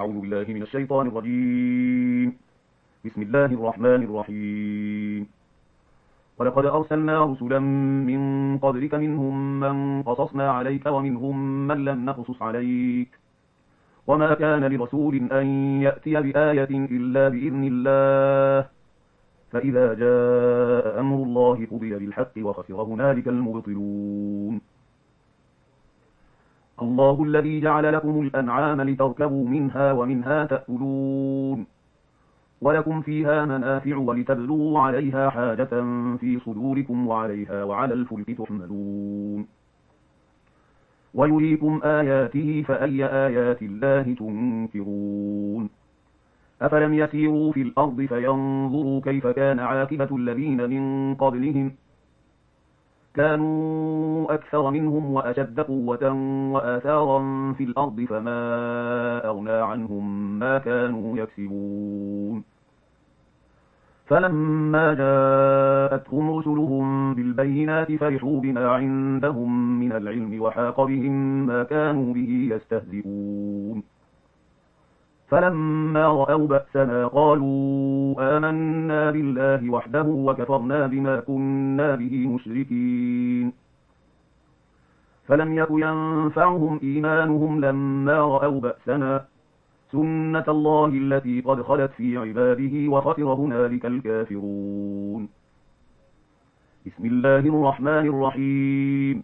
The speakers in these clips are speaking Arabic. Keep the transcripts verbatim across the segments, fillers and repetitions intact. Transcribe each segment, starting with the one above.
أعوذ بالله من الشيطان الرجيم. بسم الله الرحمن الرحيم. ولقد أرسلنا رسلا من قبلك منهم من قصصنا عليك ومنهم من لم نقصص عليك، وما كان لرسول أن يأتي بآية إلا بإذن الله، فإذا جاء أمر الله قضي بالحق وخسر هنالك المبطلون. الله الذي جعل لكم الأنعام لتركبوا منها ومنها تأكلون، ولكم فيها منافع ولتبلغوا عليها حاجة في صدوركم وعليها وعلى الفلك تحملون، ويريكم آياته فأي آيات الله تنكرون. أفلم يسيروا في الأرض فينظروا كيف كان عاقبة الذين من قبلهم، كانوا أكثر منهم وأشد قوة وآثارا في الأرض فما أغنى عنهم ما كانوا يكسبون. فلما جاءتهم رسلهم بالبينات فرحوا بما عندهم من العلم وحاق بهم ما كانوا به يستهزئون. فلما رأوا بأسنا قالوا آمنا بالله وحده وكفرنا بما كنا به مشركين. فلم يك ينفعهم إيمانهم لما رأوا بأسنا، سنة الله التي قد خلت في عباده وخسر هنالك الكافرون. بسم الله الرحمن الرحيم.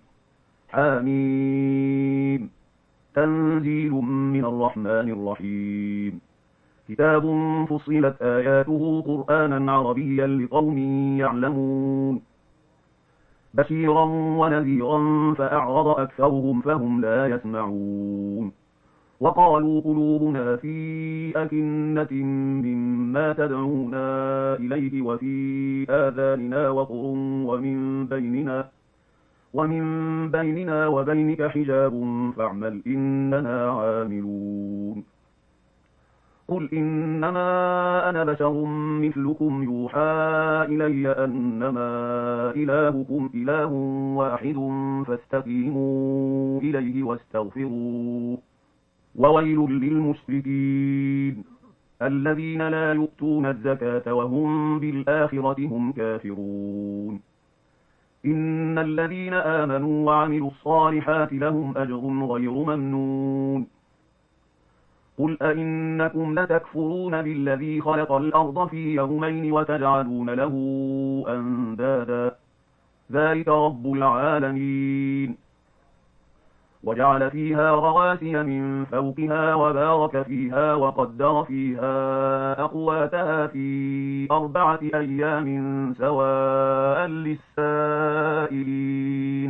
حميم. تنزيل من الرحمن الرحيم. كتاب فصلت آياته قرآنا عربيا لقوم يعلمون، بشيرا ونذيرا فأعرض أكثرهم فهم لا يسمعون. وقالوا قلوبنا في أكنة مما تدعونا إليه وفي آذاننا وقر ومن بيننا ومن بيننا وبينك حجاب فاعمل إننا عاملون. قل إنما أنا بشر مثلكم يوحى إلي أنما إلهكم إله واحد فاستقيموا إليه واستغفروه. وويل للمشركين الذين لا يؤتون الزكاة وهم بالآخرة هم كافرون. إن الذين آمنوا وعملوا الصالحات لهم أجر غير ممنون. قل أئنكم لتكفرون بالذي خلق الأرض في يومين وتجعلون له أندادا ذلك رب العالمين. وجعل فيها رواسي من فوقها وبارك فيها وقدر فيها أقواتها في أربعة أيام سواء للسائلين.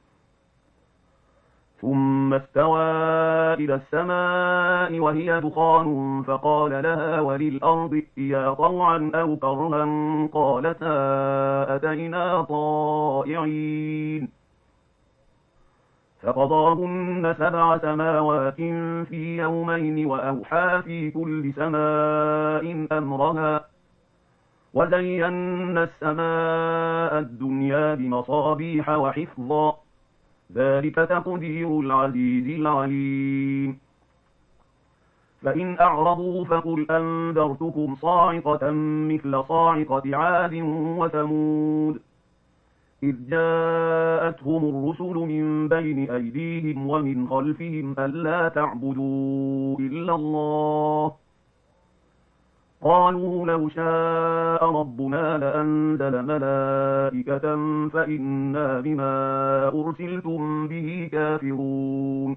ثم استوى إلى السماء وهي دخان فقال لها وللأرض ائتيا طوعا أو كرها قالتا أتينا طائعين. فقضاهن سبع سماوات في يومين وأوحى في كل سماء أمرها، وزينا السماء الدنيا بمصابيح وحفظا، ذلك تقدير العزيز العليم. فإن أعرضوا فقل أنذرتكم صاعقة مثل صاعقة عاد وثمود، إذ جاءتهم الرسل من بين أيديهم ومن خلفهم ألا تعبدوا إلا الله، قالوا لو شاء ربنا لأنزل ملائكة فإنا بما أرسلتم به كافرون.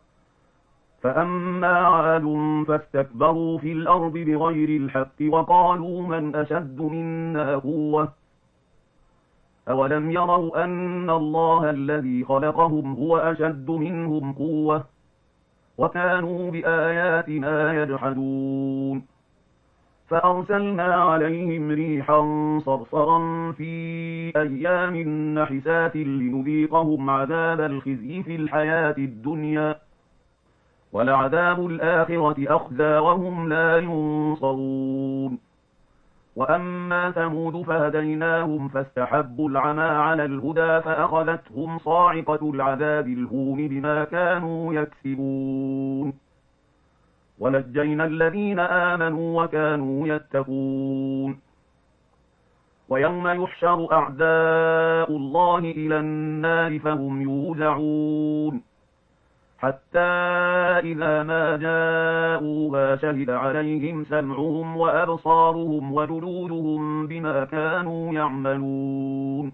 فأما عاد فاستكبروا في الأرض بغير الحق وقالوا من أشد منا قوة، أولم يروا أن الله الذي خلقهم هو أشد منهم قوة وكانوا بآياتنا يجحدون. فأرسلنا عليهم ريحا صرصرا في أيام نحسات لنذيقهم عذاب الخزي في الحياة الدنيا، ولعذاب الآخرة أخزى وهم لا ينصرون. وأما ثمود فهديناهم فاستحبوا العمى على الهدى فأخذتهم صاعقة العذاب الهون بما كانوا يكسبون. ونجينا الذين آمنوا وكانوا يتقون. ويوم يحشر أعداء الله إلى النار فهم يوزعون حتى إذا ما جاءوها شهد عليهم سمعهم وأبصارهم وجلودهم بما كانوا يعملون.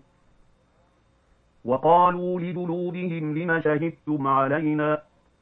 وقالوا لجلودهم لم شهدتم علينا؟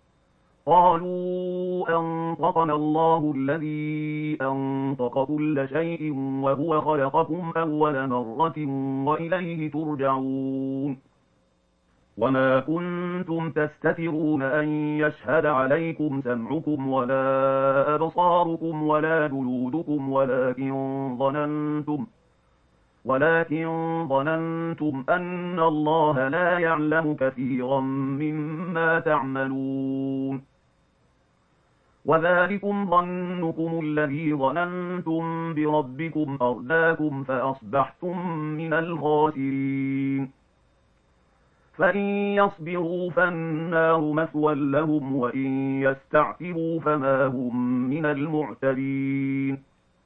قالوا أنطقنا الله الذي أنطق كل شيء وهو خلقكم أول مرة وإليه ترجعون. وما كنتم تستترون أن يشهد عليكم سمعكم ولا أبصاركم ولا جلودكم ولكن ظننتم ولكن ظننتم أن الله لا يعلم كثيرا مما تعملون. وذلكم ظنكم الذي ظننتم بربكم أرداكم فأصبحتم من الخاسرين. فإن يصبروا فالنار مثوى لهم وإن يستعتبوا فما هم من المعتدين.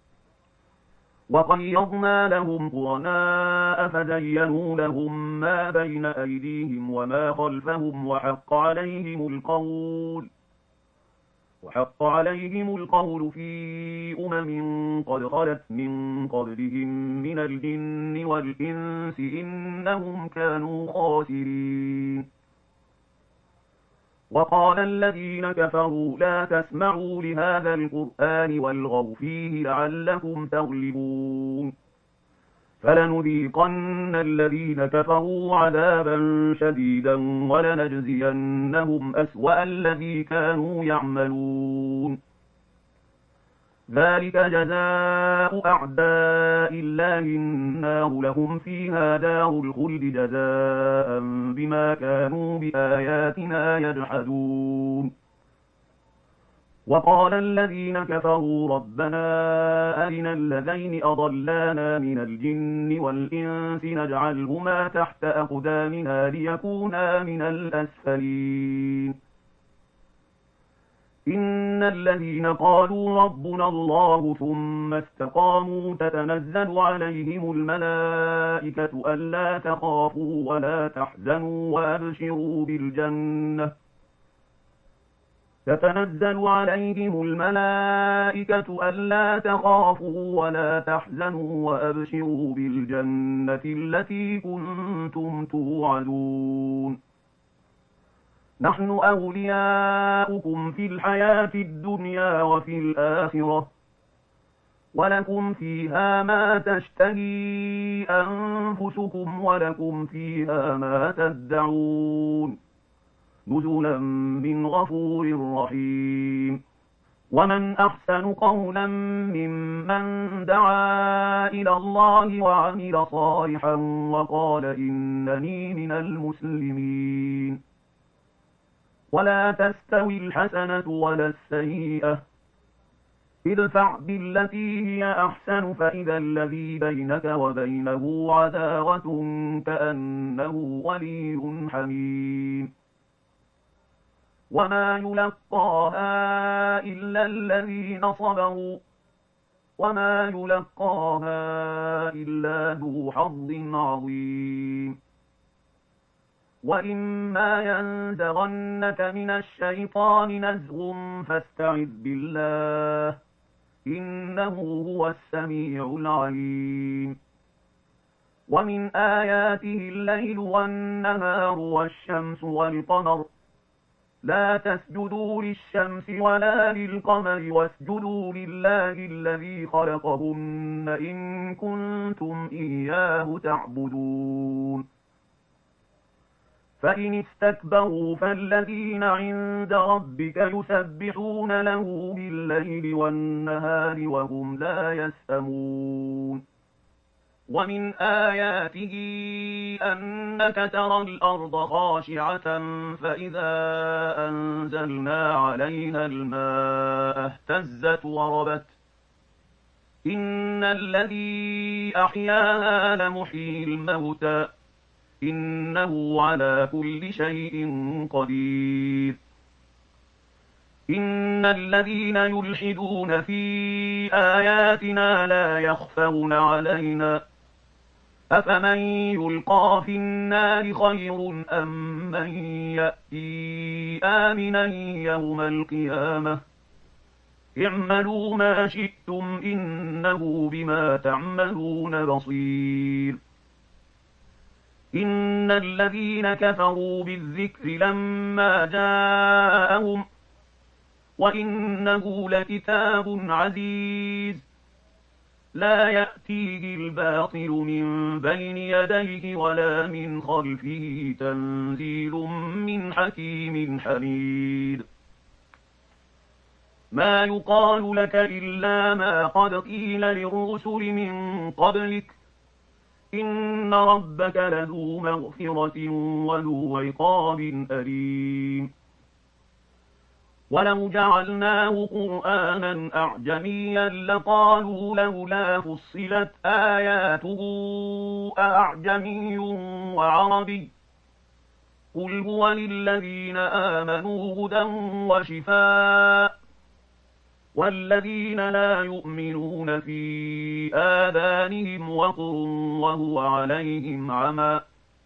وقيضنا لهم قرناء فزينوا لهم ما بين أيديهم وما خلفهم وحق عليهم القول وحق عليهم القول في أمم قد خلت من قبلهم من الجن والإنس إنهم كانوا خاسرين. وقال الذين كفروا لا تسمعوا لهذا القرآن والغوا فيه لعلكم تغلبون. فلنذيقن الذين كفروا عذابا شديدا ولنجزينهم أسوأ الذي كانوا يعملون. ذلك جزاء أعداء الله النار لهم فيها دار الخلد جزاء بما كانوا بآياتنا يجحدون. وقال الذين كفروا ربنا أرنا الذين أضلانا من الجن والإنس نجعلهما تحت أقدامنا ليكونا من الأسفلين. إن الذين قالوا ربنا الله ثم استقاموا تتنزل عليهم الملائكة ألا تخافوا ولا تحزنوا وأبشروا بالجنة تتنزل عليهم الملائكة ألا تخافوا ولا تحزنوا وأبشروا بالجنة التي كنتم توعدون. نحن أولياؤكم في الحياة الدنيا وفي الآخرة ولكم فيها ما تشتهي أنفسكم ولكم فيها ما تدعون نزلا من غفور رحيم. ومن أحسن قولا ممن دعا إلى الله وعمل صالحا وقال إنني من المسلمين. ولا تستوي الحسنة ولا السيئة ادفع بالتي هي أحسن فإذا الذي بينك وبينه عداوة كأنه ولي حميم. وما يلقاها إلا الذين صبروا وما يلقاها إلا ذو حظ عظيم. وإما ينزغنك من الشيطان نزغ فاستعذ بالله إنه هو السميع العليم. ومن آياته الليل والنهار والشمس والقمر لا تسجدوا للشمس ولا للقمر واسجدوا لله الذي خلقهن إن كنتم إياه تعبدون. فإن استكبروا فالذين عند ربك يسبحون له بالليل والنهار وهم لا يسأمون. ومن آياته أنك ترى الأرض خاشعة فإذا أنزلنا عليها الماء اهتزت وربت إن الذي أحياها لمحيي الموتى إنه على كل شيء قدير. إن الذين يلحدون في آياتنا لا يخفون علينا أفمن يلقى في النار خير أم من يأتي آمنا يوم القيامة اعملوا ما شئتم إنه بما تعملون بصير إن الذين كفروا بالذكر لما جاءهم وإنه لكتاب عزيز لا يأتيه الباطل من بين يديه ولا من خلفه تنزيل من حكيم حميد ما يقال لك إلا ما قد قيل للرسل من قبلك إن ربك لذو مغفرة وذو عقاب أليم ولو جعلناه قرآنا أعجميا لقالوا لولا فصلت آياته أعجمي وعربي قل هو للذين آمنوا هدى وشفاء والذين لا يؤمنون في آذانهم وقر وهو عليهم عمى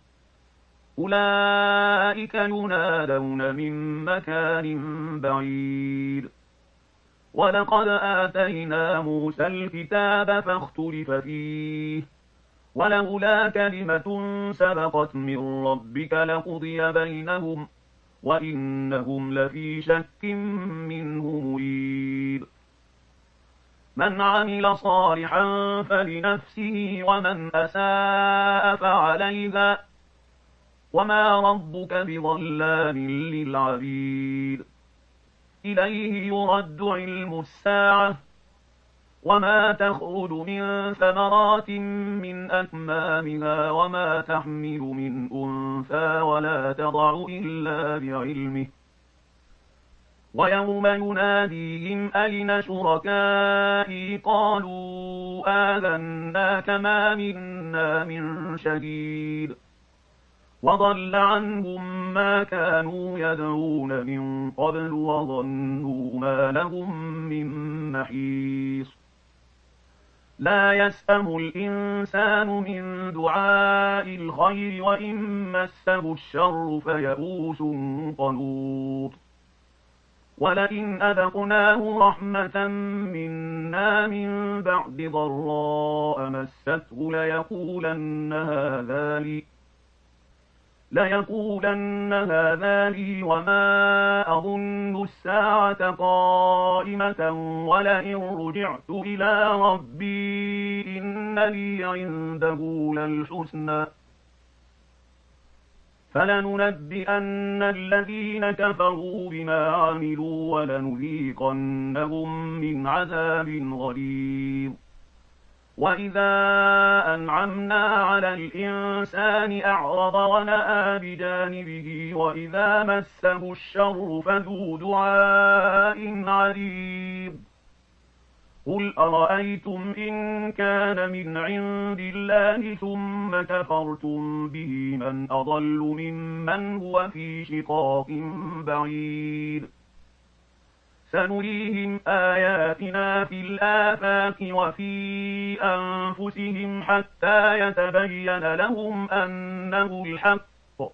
أولئك ينادون من مكان بعيد ولقد آتينا موسى الكتاب فاختلف فيه ولولا كلمة سبقت من ربك لقضي بينهم وإنهم لفي شك منه مريب من عمل صالحا فلنفسه ومن أساء فعليها وما ربك بظلام للعبيد إليه يرد علم الساعة وما تخرج من ثمرات من أكمامها وما تحمل من أنثى ولا تضع إلا بعلمه ويوم يناديهم أين شركائي قالوا آذناك ما منا من شهيد وضل عنهم ما كانوا يدعون من قبل وظنوا ما لهم من محيص لا يسأم الإنسان من دعاء الخير وإن مسه الشر فيئوس قنوط ولئن أذقناه رحمة منا من بعد ضراء مسته ليقولن هذا لي ليقولن هذا لي وما أظن الساعة قائمة ولئن رجعت إلى ربي إن لي عنده للحسنى فلننبئن الذين كفروا بما عملوا ولنذيقنهم من عذاب غليظ وإذا أنعمنا على الإنسان أعرض ونأى بجانبه وإذا مسه الشر فذو دعاء عريض قل أرأيتم إن كان من عند الله ثم كفرتم به من أضل ممن هو في شقاق بعيد سنريهم آياتنا في الآفاق وفي أنفسهم حتى يتبين لهم أنه الحق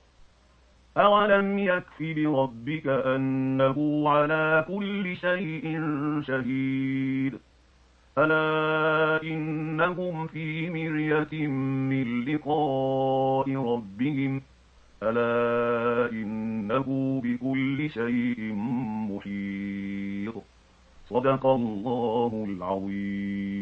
أولم يكف بربك أنه على كل شيء شهيد ألا إنهم في مرية من لقاء ربهم ألا إنه بكل شيء محيط صدق الله العظيم.